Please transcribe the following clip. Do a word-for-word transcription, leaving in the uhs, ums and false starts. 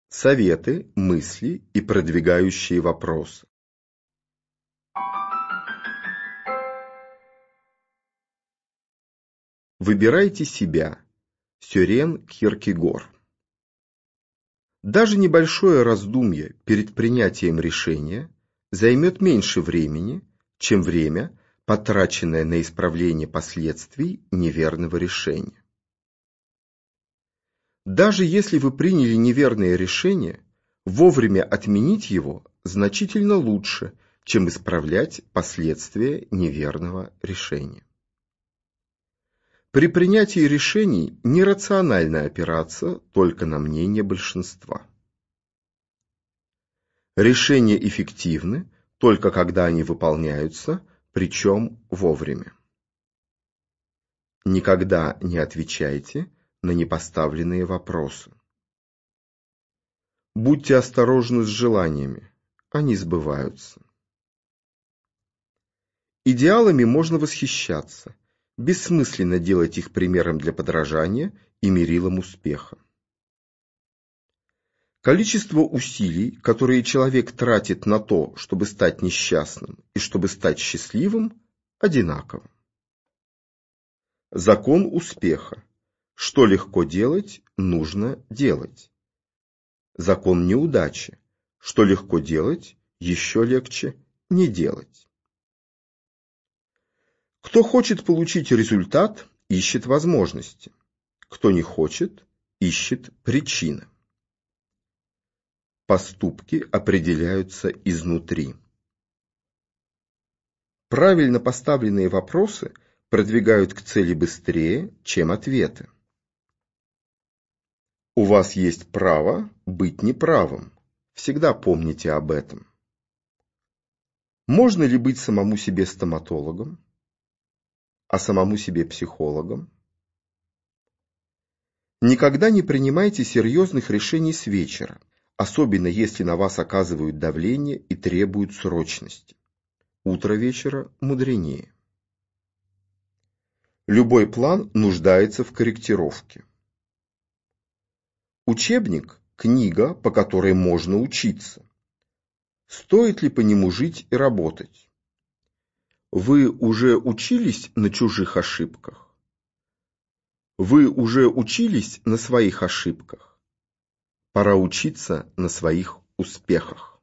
Советы, мысли и продвигающие вопросы. Выбирайте себя. Сёрен Кьеркегор. Даже небольшое раздумье перед принятием решения займет меньше времени, чем время, потраченное на исправление последствий неверного решения. Даже если вы приняли неверное решение, вовремя отменить его значительно лучше, чем исправлять последствия неверного решения. При принятии решений нерационально опираться только на мнение большинства. Решения эффективны только когда они выполняются, причем вовремя. Никогда не отвечайте на непоставленные вопросы. Будьте осторожны с желаниями, они сбываются. Идеалами можно восхищаться, бессмысленно делать их примером для подражания и мерилом успеха. Количество усилий, которые человек тратит на то, чтобы стать несчастным и чтобы стать счастливым, одинаково. Закон успеха. Что легко делать, нужно делать. Закон неудачи. Что легко делать, еще легче не делать. Кто хочет получить результат, ищет возможности. Кто не хочет, ищет причины. Поступки определяются изнутри. Правильно поставленные вопросы продвигают к цели быстрее, чем ответы. У вас есть право быть неправым. Всегда помните об этом. Можно ли быть самому себе стоматологом, а самому себе психологом? Никогда не принимайте серьезных решений с вечера, особенно если на вас оказывают давление и требуют срочности. Утро вечера мудренее. Любой план нуждается в корректировке. Учебник – книга, по которой можно учиться. Стоит ли по нему жить и работать? Вы уже учились на чужих ошибках? Вы уже учились на своих ошибках? Пора учиться на своих успехах.